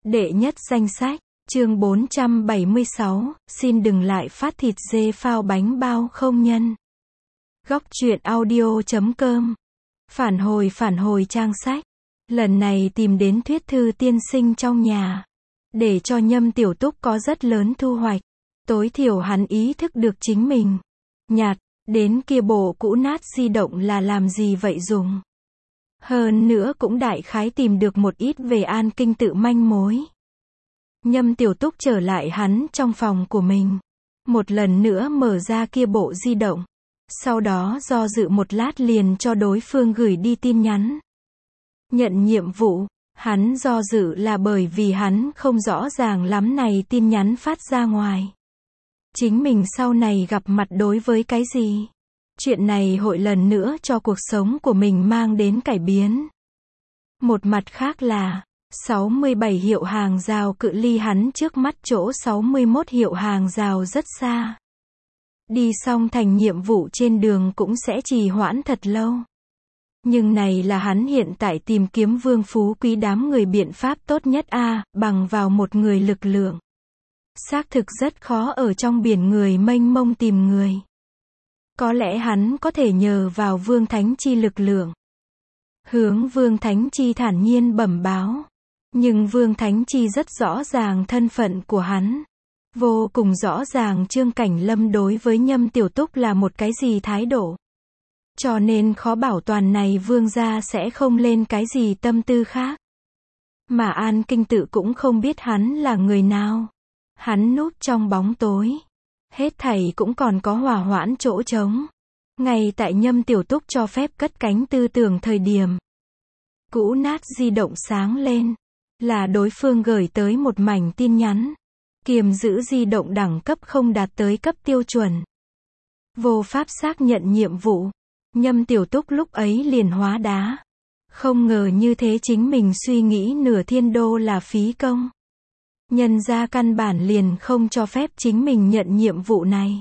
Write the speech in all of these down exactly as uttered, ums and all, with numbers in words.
Đệ nhất danh sách, chương bốn trăm bảy mươi sáu, xin đừng lại phát thịt dê phao bánh bao không nhân. Góc truyện audio chấm com. Phản hồi phản hồi trang sách. Lần này tìm đến Thuyết Thư tiên sinh trong nhà. Để cho Nhâm Tiểu Túc có rất lớn thu hoạch. Tối thiểu hắn ý thức được chính mình. Nhạt, đến kia bộ cũ nát di động là làm gì vậy dùng. Hơn nữa cũng đại khái tìm được một ít về An Kinh Tự manh mối. Nhâm Tiểu Túc trở lại hắn trong phòng của mình. Một lần nữa mở ra kia bộ di động. Sau đó do dự một lát liền cho đối phương gửi đi tin nhắn. Nhận nhiệm vụ, hắn do dự là bởi vì hắn không rõ ràng lắm này tin nhắn phát ra ngoài. Chính mình sau này gặp mặt đối với cái gì? Chuyện này hội lần nữa cho cuộc sống của mình mang đến cải biến. Một mặt khác là, sáu mươi bảy hiệu hàng rào cự ly hắn trước mắt chỗ sáu mươi mốt hiệu hàng rào rất xa. Đi xong thành nhiệm vụ trên đường cũng sẽ trì hoãn thật lâu. Nhưng này là hắn hiện tại tìm kiếm vương phú quý đám người biện pháp tốt nhất a, bằng vào một người lực lượng. Xác thực rất khó ở trong biển người mênh mông tìm người. Có lẽ hắn có thể nhờ vào Vương Thánh Chi lực lượng. Hướng Vương Thánh Chi thản nhiên bẩm báo. Nhưng Vương Thánh Chi rất rõ ràng thân phận của hắn. Vô cùng rõ ràng Trương Cảnh Lâm đối với Nhâm Tiểu Túc là một cái gì thái độ. Cho nên khó bảo toàn này Vương gia sẽ không lên cái gì tâm tư khác. Mà An Kinh Tự cũng không biết hắn là người nào. Hắn núp trong bóng tối. Hết thảy cũng còn có hòa hoãn chỗ trống. Ngay tại Nhâm Tiểu Túc cho phép cất cánh tư tưởng thời điểm. Cũ nát di động sáng lên. Là đối phương gửi tới một mảnh tin nhắn. Kiềm giữ di động đẳng cấp không đạt tới cấp tiêu chuẩn. Vô pháp xác nhận nhiệm vụ. Nhâm Tiểu Túc lúc ấy liền hóa đá. Không ngờ như thế chính mình suy nghĩ nửa thiên đô là phí công. Nhân ra căn bản liền không cho phép chính mình nhận nhiệm vụ này.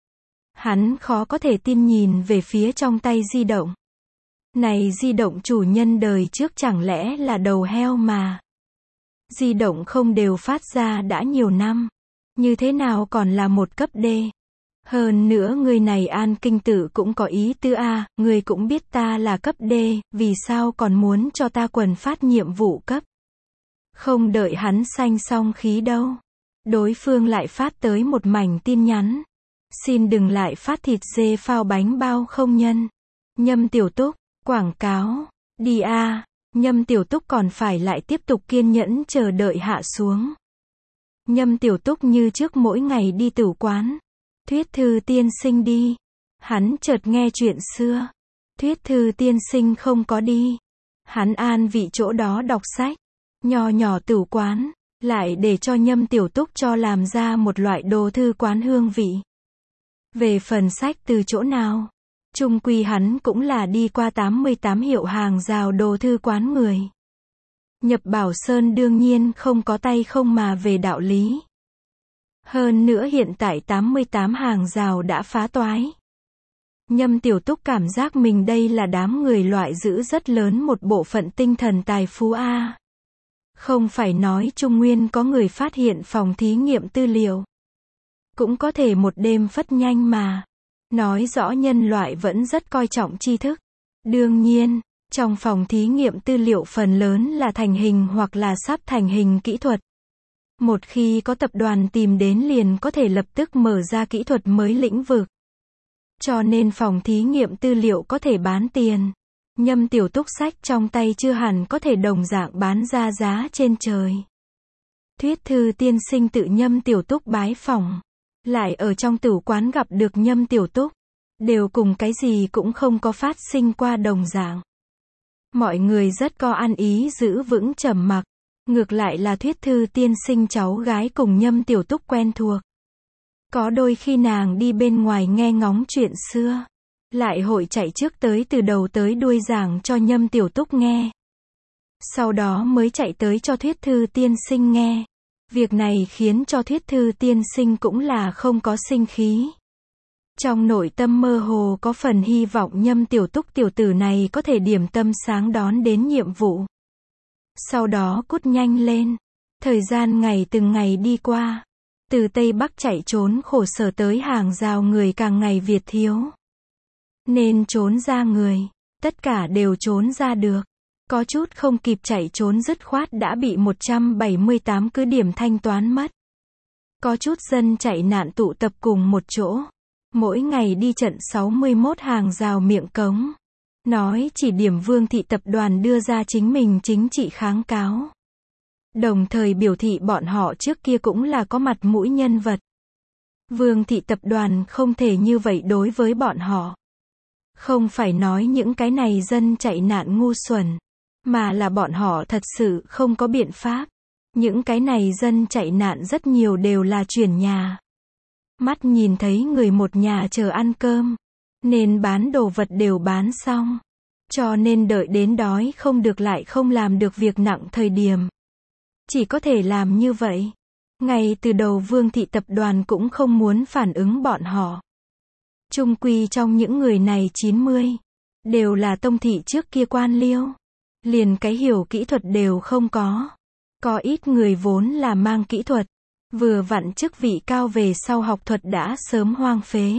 Hắn khó có thể tin nhìn về phía trong tay di động. Này di động chủ nhân đời trước chẳng lẽ là đầu heo mà. Di động không đều phát ra đã nhiều năm. Như thế nào còn là một cấp D. Hơn nữa người này An Kinh Tự cũng có ý tư a, người cũng biết ta là cấp D, vì sao còn muốn cho ta quần phát nhiệm vụ cấp. Không đợi hắn sanh xong khí đâu. Đối phương lại phát tới một mảnh tin nhắn. Xin đừng lại phát thịt dê phao bánh bao không nhân. Nhâm Tiểu Túc, quảng cáo, đi a. Nhâm Tiểu Túc còn phải lại tiếp tục kiên nhẫn chờ đợi hạ xuống. Nhâm Tiểu Túc như trước mỗi ngày đi tửu quán. Thuyết Thư tiên sinh đi. Hắn chợt nghe chuyện xưa. Thuyết Thư tiên sinh không có đi. Hắn an vị chỗ đó đọc sách. Nho nhỏ tửu quán. Lại để cho Nhâm Tiểu Túc cho làm ra một loại đồ thư quán hương vị. Về phần sách từ chỗ nào? Chung quy hắn cũng là đi qua tám mươi tám hiệu hàng rào đồ thư quán người. Nhập Bảo Sơn đương nhiên không có tay không mà về đạo lý. Hơn nữa hiện tại tám mươi tám hàng rào đã phá toái. Nhâm Tiểu Túc cảm giác mình đây là đám người loại giữ rất lớn một bộ phận tinh thần tài phú a. Không phải nói Trung Nguyên có người phát hiện phòng thí nghiệm tư liệu. Cũng có thể một đêm phất nhanh mà. Nói rõ nhân loại vẫn rất coi trọng tri thức. Đương nhiên, trong phòng thí nghiệm tư liệu phần lớn là thành hình hoặc là sắp thành hình kỹ thuật. Một khi có tập đoàn tìm đến liền có thể lập tức mở ra kỹ thuật mới lĩnh vực. Cho nên phòng thí nghiệm tư liệu có thể bán tiền. Nhâm Tiểu Túc sách trong tay chưa hẳn có thể đồng dạng bán ra giá trên trời. Thuyết Thư tiên sinh tự Nhâm Tiểu Túc bái phỏng. Lại ở trong tửu quán gặp được Nhâm Tiểu Túc. Đều cùng cái gì cũng không có phát sinh qua đồng dạng. Mọi người rất có ăn ý giữ vững trầm mặc. Ngược lại là Thuyết Thư tiên sinh cháu gái cùng Nhâm Tiểu Túc quen thuộc. Có đôi khi nàng đi bên ngoài nghe ngóng chuyện xưa. Lại hội chạy trước tới từ đầu tới đuôi giảng cho Nhâm Tiểu Túc nghe. Sau đó mới chạy tới cho Thuyết Thư tiên sinh nghe. Việc này khiến cho Thuyết Thư tiên sinh cũng là không có sinh khí. Trong nội tâm mơ hồ có phần hy vọng Nhâm Tiểu Túc tiểu tử này có thể điểm tâm sáng đón đến nhiệm vụ. Sau đó cút nhanh lên. Thời gian ngày từng ngày đi qua. Từ Tây Bắc chạy trốn khổ sở tới hàng rào người càng ngày việt thiếu. Nên trốn ra người. Tất cả đều trốn ra được. Có chút không kịp chạy trốn dứt khoát đã bị một trăm bảy mươi tám cứ điểm thanh toán mất. Có chút dân chạy nạn tụ tập cùng một chỗ. Mỗi ngày đi trận sáu mươi mốt hàng rào miệng cống. Nói chỉ điểm Vương thị tập đoàn đưa ra chính mình chính trị kháng cáo. Đồng thời biểu thị bọn họ trước kia cũng là có mặt mũi nhân vật. Vương thị tập đoàn không thể như vậy đối với bọn họ. Không phải nói những cái này dân chạy nạn ngu xuẩn, mà là bọn họ thật sự không có biện pháp. Những cái này dân chạy nạn rất nhiều đều là chuyển nhà. Mắt nhìn thấy người một nhà chờ ăn cơm, nên bán đồ vật đều bán xong. Cho nên đợi đến đói không được lại không làm được việc nặng thời điểm. Chỉ có thể làm như vậy. Ngay từ đầu Vương thị tập đoàn cũng không muốn phản ứng bọn họ. Chung quy trong những người này chín mươi, đều là tông thị trước kia quan liêu. Liền cái hiểu kỹ thuật đều không có. Có ít người vốn là mang kỹ thuật. Vừa vặn chức vị cao về sau học thuật đã sớm hoang phế.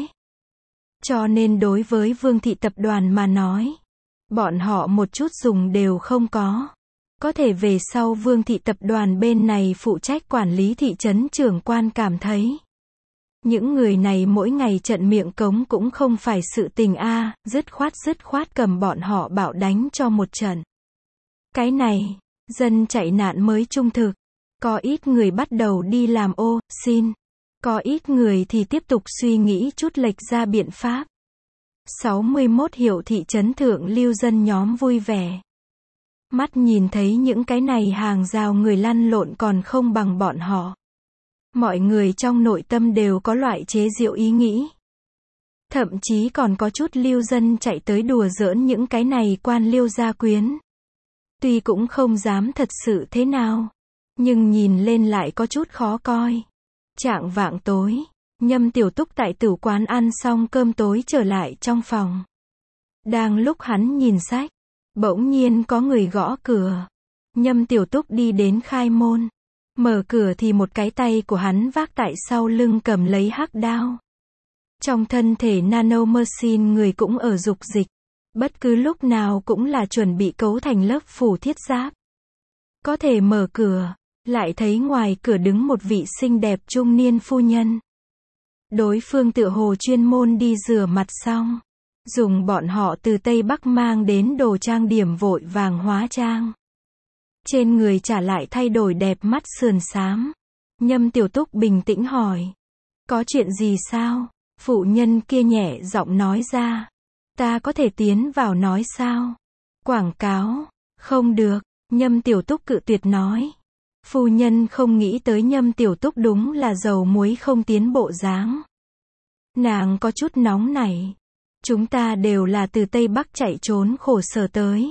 Cho nên đối với Vương thị tập đoàn mà nói, bọn họ một chút dùng đều không có. Có thể về sau Vương thị tập đoàn bên này phụ trách quản lý thị trấn trưởng quan cảm thấy. Những người này mỗi ngày trận miệng cống cũng không phải sự tình a, dứt khoát dứt khoát cầm bọn họ bạo đánh cho một trận. Cái này, dân chạy nạn mới trung thực. Có ít người bắt đầu đi làm ô, xin. Có ít người thì tiếp tục suy nghĩ chút lệch ra biện pháp. sáu mươi mốt hiệu thị trấn thượng lưu dân nhóm vui vẻ. Mắt nhìn thấy những cái này hàng rào người lăn lộn còn không bằng bọn họ. Mọi người trong nội tâm đều có loại chế giễu ý nghĩ. Thậm chí còn có chút lưu dân chạy tới đùa giỡn những cái này quan liêu gia quyến. Tuy cũng không dám thật sự thế nào, nhưng nhìn lên lại có chút khó coi. Chạng vạng tối, Nhâm Tiểu Túc tại tử quán ăn xong cơm tối trở lại trong phòng. Đang lúc hắn nhìn sách, bỗng nhiên có người gõ cửa. Nhâm Tiểu Túc đi đến khai môn. Mở cửa thì một cái tay của hắn vác tại sau lưng cầm lấy hắc đao. Trong thân thể nano machine người cũng ở dục dịch. Bất cứ lúc nào cũng là chuẩn bị cấu thành lớp phủ thiết giáp. Có thể mở cửa, lại thấy ngoài cửa đứng một vị xinh đẹp trung niên phu nhân. Đối phương tựa hồ chuyên môn đi rửa mặt xong. Dùng bọn họ từ Tây Bắc mang đến đồ trang điểm vội vàng hóa trang. Trên người trả lại thay đổi đẹp mắt sườn xám. Nhâm Tiểu Túc bình tĩnh hỏi. Có chuyện gì sao? Phụ nhân kia nhẹ giọng nói ra. Ta có thể tiến vào nói sao? Quảng cáo. Không được. Nhâm Tiểu Túc cự tuyệt nói. Phu nhân không nghĩ tới Nhâm Tiểu Túc đúng là dầu muối không tiến bộ dáng. Nàng có chút nóng nảy. Chúng ta đều là từ Tây Bắc chạy trốn khổ sở tới.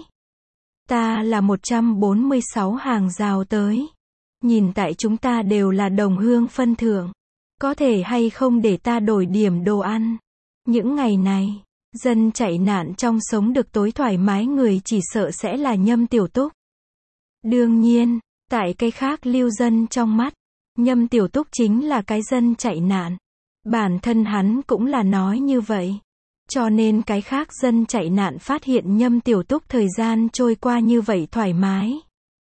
Ta là một trăm bốn mươi sáu hàng rào tới. Nhìn tại chúng ta đều là đồng hương phân thượng. Có thể hay không để ta đổi điểm đồ ăn? Những ngày này, dân chạy nạn trong sống được tối thoải mái người chỉ sợ sẽ là Nhâm Tiểu Túc. Đương nhiên, tại cái khác lưu dân trong mắt, Nhâm Tiểu Túc chính là cái dân chạy nạn. Bản thân hắn cũng là nói như vậy. Cho nên cái khác dân chạy nạn phát hiện Nhâm Tiểu Túc thời gian trôi qua như vậy thoải mái.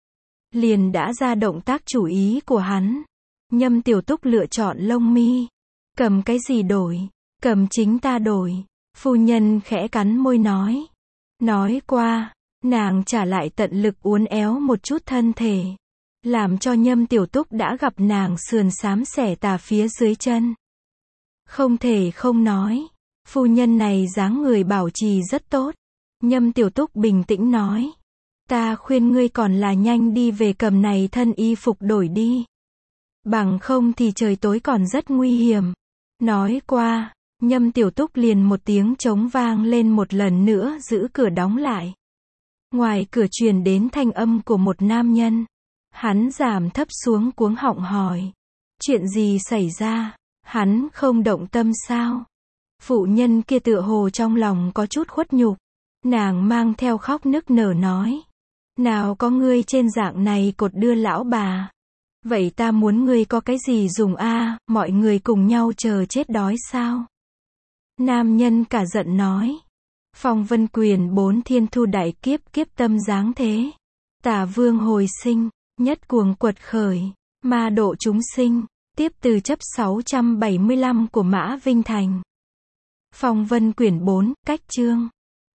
Liền đã ra động tác chủ ý của hắn. Nhâm Tiểu Túc lựa chọn lông mi. Cầm cái gì đổi? Cầm chính ta đổi. Phu nhân khẽ cắn môi nói. Nói qua, nàng trả lại tận lực uốn éo một chút thân thể. Làm cho Nhâm Tiểu Túc đã gặp nàng sườn xám xẻ tà phía dưới chân. Không thể không nói. Phu nhân này dáng người bảo trì rất tốt. Nhâm Tiểu Túc bình tĩnh nói. Ta khuyên ngươi còn là nhanh đi về cầm này thân y phục đổi đi. Bằng không thì trời tối còn rất nguy hiểm. Nói qua, Nhâm Tiểu Túc liền một tiếng trống vang lên một lần nữa giữ cửa đóng lại. Ngoài cửa truyền đến thanh âm của một nam nhân. Hắn giảm thấp xuống cuống họng hỏi. Chuyện gì xảy ra? Hắn không động tâm sao? Phụ nhân kia tựa hồ trong lòng có chút khuất nhục. Nàng mang theo khóc nức nở nói. Nào có ngươi trên dạng này cột đưa lão bà. Vậy ta muốn ngươi có cái gì dùng a, mọi người cùng nhau chờ chết đói sao? Nam nhân cả giận nói. Phong vân quyền bốn thiên thu đại kiếp kiếp tâm giáng thế. Tả vương hồi sinh, nhất cuồng quật khởi, ma độ chúng sinh, tiếp từ chấp sáu trăm bảy mươi lăm của Mã Vinh Thành. Phong vân quyển bốn, cách chương.